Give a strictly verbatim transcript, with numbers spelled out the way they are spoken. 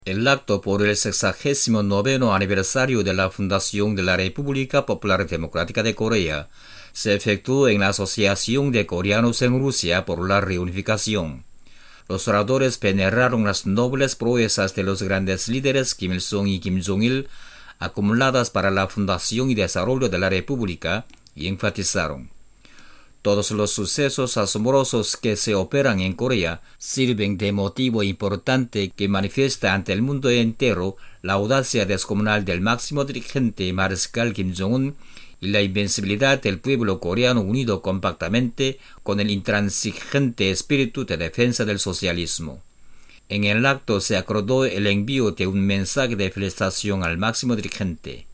El acto por el sexagésimo noveno aniversario de la fundación de la República Popular Democrática de Corea se efectuó en la Asociación de Coreanos en Rusia por la Reunificación. Los oradores veneraron las nobles proezas de los grandes líderes Kim Il-sung y Kim Jong-il acumuladas para la fundación y desarrollo de la República y enfatizaron: todos los sucesos asombrosos que se operan en Corea sirven de motivo importante que manifiesta ante el mundo entero la audacia descomunal del máximo dirigente mariscal Kim Jong-un y la invencibilidad del pueblo coreano unido compactamente con el intransigente espíritu de defensa del socialismo. En el acto se acordó el envío de un mensaje de felicitación al máximo dirigente.